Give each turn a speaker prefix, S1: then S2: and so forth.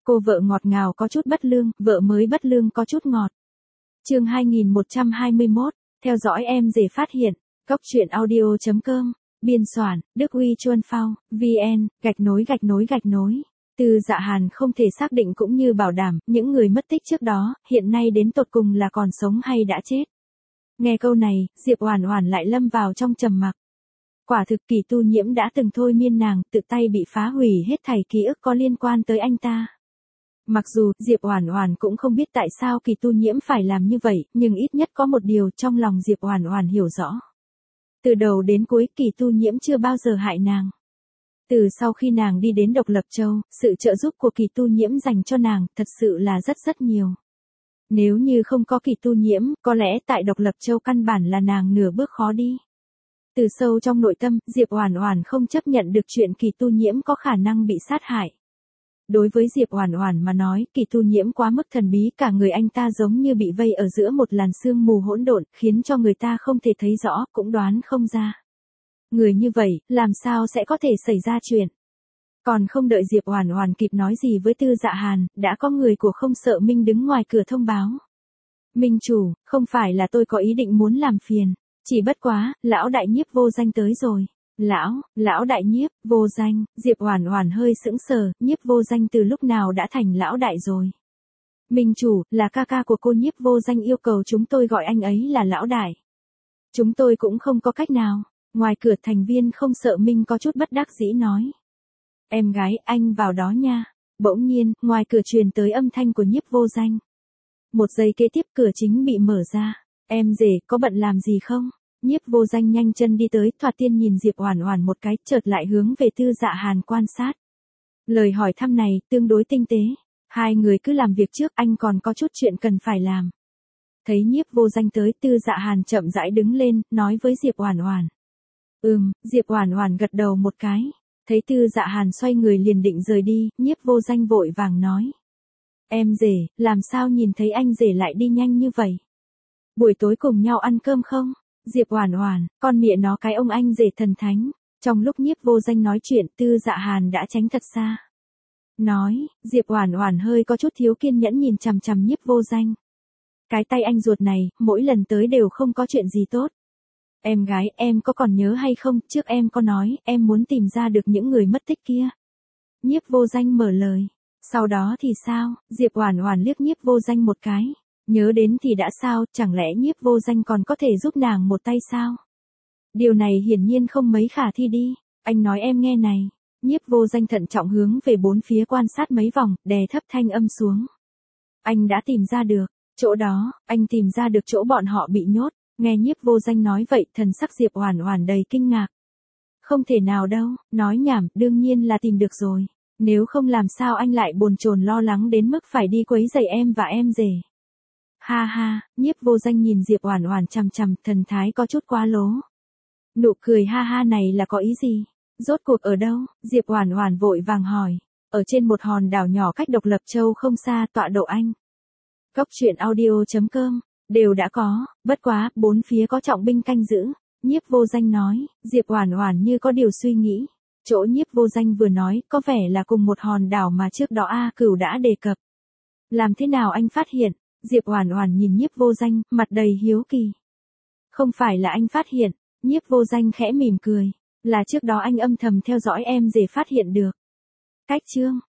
S1: Cô vợ ngọt ngào có chút bất lương, vợ mới bất lương có chút ngọt. Chương 2121, theo dõi em rể phát hiện, Cốc truyện audio.com, biên soạn, Đức Huy Chuân Phao, VN, gạch nối. Từ Dạ Hàn không thể xác định cũng như bảo đảm, những người mất tích trước đó, hiện nay đến tột cùng là còn sống hay đã chết. Nghe câu này, Diệp Oản Oản lại lâm vào trong trầm mặc. Quả thực Kỳ Tu Nhiễm đã từng thôi miên nàng, tự tay bị phá hủy hết thảy ký ức có liên quan tới anh ta. Mặc dù Diệp Oản Oản cũng không biết tại sao Kỳ Tu Nhiễm phải làm như vậy, nhưng ít nhất có một điều trong lòng Diệp Oản Oản hiểu rõ. Từ đầu đến cuối Kỳ Tu Nhiễm chưa bao giờ hại nàng. Từ sau khi nàng đi đến Độc Lập Châu, sự trợ giúp của Kỳ Tu Nhiễm dành cho nàng thật sự là rất nhiều. Nếu như không có Kỳ Tu Nhiễm, có lẽ tại Độc Lập Châu căn bản là nàng nửa bước khó đi. Từ sâu trong nội tâm, Diệp Oản Oản không chấp nhận được chuyện Kỳ Tu Nhiễm có khả năng bị sát hại. Đối với Diệp Oản Oản mà nói, Kỳ Tu Nhiễm quá mức thần bí, cả người anh ta giống như bị vây ở giữa một làn sương mù hỗn độn, khiến cho người ta không thể thấy rõ, cũng đoán không ra. Người như vậy, làm sao sẽ có thể xảy ra chuyện? Còn không đợi Diệp Oản Oản kịp nói gì với Tư Dạ Hàn, đã có người của Không Sợ Minh đứng ngoài cửa thông báo. Minh chủ, không phải là tôi có ý định muốn làm phiền, chỉ bất quá, lão đại nhiếp vô danh tới rồi. Lão đại nhiếp, vô danh, Diệp Oản Oản hơi sững sờ, nhiếp vô danh từ lúc nào đã thành lão đại rồi. Minh chủ, là ca ca của cô nhiếp vô danh yêu cầu chúng tôi gọi anh ấy là lão đại. Chúng tôi cũng không có cách nào. Ngoài cửa thành viên Không Sợ Minh có chút bất đắc dĩ nói. Em gái, anh vào đó nha. Bỗng nhiên, ngoài cửa truyền tới âm thanh của nhiếp vô danh. Một giây kế tiếp cửa chính bị mở ra. Em rể, có bận làm gì không? Nhiếp vô danh nhanh chân đi tới, thoạt tiên nhìn Diệp Oản Oản một cái, chợt lại hướng về Tư Dạ Hàn quan sát. Lời hỏi thăm này, tương đối tinh tế. Hai người cứ làm việc trước, anh còn có chút chuyện cần phải làm. Thấy nhiếp vô danh tới, Tư Dạ Hàn chậm rãi đứng lên, nói với Diệp Oản Oản. Diệp Oản Oản gật đầu một cái. Thấy Tư Dạ Hàn xoay người liền định rời đi, nhiếp vô danh vội vàng nói. Em rể, làm sao nhìn thấy anh rể lại đi nhanh như vậy? Buổi tối cùng nhau ăn cơm không? Diệp Oản Oản, con mẹ nó cái ông anh rể thần thánh. Trong lúc nhiếp vô danh nói chuyện, Tư Dạ Hàn đã tránh thật xa. Nói, Diệp Oản Oản hơi có chút thiếu kiên nhẫn nhìn chằm chằm nhiếp vô danh. Cái tay anh ruột này, mỗi lần tới đều không có chuyện gì tốt. Em gái, em có còn nhớ hay không, trước em có nói, em muốn tìm ra được những người mất tích kia. Nhiếp vô danh mở lời. Sau đó thì sao, Diệp Oản Oản liếc nhiếp vô danh một cái. Nhớ đến thì đã sao, chẳng lẽ nhiếp vô danh còn có thể giúp nàng một tay sao? Điều này hiển nhiên không mấy khả thi đi. Anh nói em nghe này. Nhiếp vô danh thận trọng hướng về bốn phía quan sát mấy vòng, đè thấp thanh âm xuống. Anh đã tìm ra được. Chỗ đó, anh tìm ra được chỗ bọn họ bị nhốt. Nghe nhiếp vô danh nói vậy, thần sắc Diệp Oản Oản đầy kinh ngạc. Không thể nào đâu, nói nhảm, đương nhiên là tìm được rồi. Nếu không làm sao anh lại bồn chồn lo lắng đến mức phải đi quấy rầy em và em rể. Ha ha, nhiếp vô danh nhìn Diệp Oản Oản chằm chằm, thần thái có chút quá lố. Nụ cười ha ha này là có ý gì? Rốt cuộc ở đâu? Diệp Oản Oản vội vàng hỏi. Ở trên một hòn đảo nhỏ cách Độc Lập Châu không xa, tọa độ Anh. Cốc truyện audio.com, đều đã có, bất quá, bốn phía có trọng binh canh giữ. Nhiếp vô danh nói, Diệp Oản Oản như có điều suy nghĩ. Chỗ nhiếp vô danh vừa nói, có vẻ là cùng một hòn đảo mà trước đó A Cửu đã đề cập. Làm thế nào anh phát hiện? Diệp Oản Oản nhìn nhiếp vô danh, mặt đầy hiếu kỳ. Không phải là anh phát hiện, nhiếp vô danh khẽ mỉm cười. Là trước đó anh âm thầm theo dõi em rể phát hiện được. Cách chương,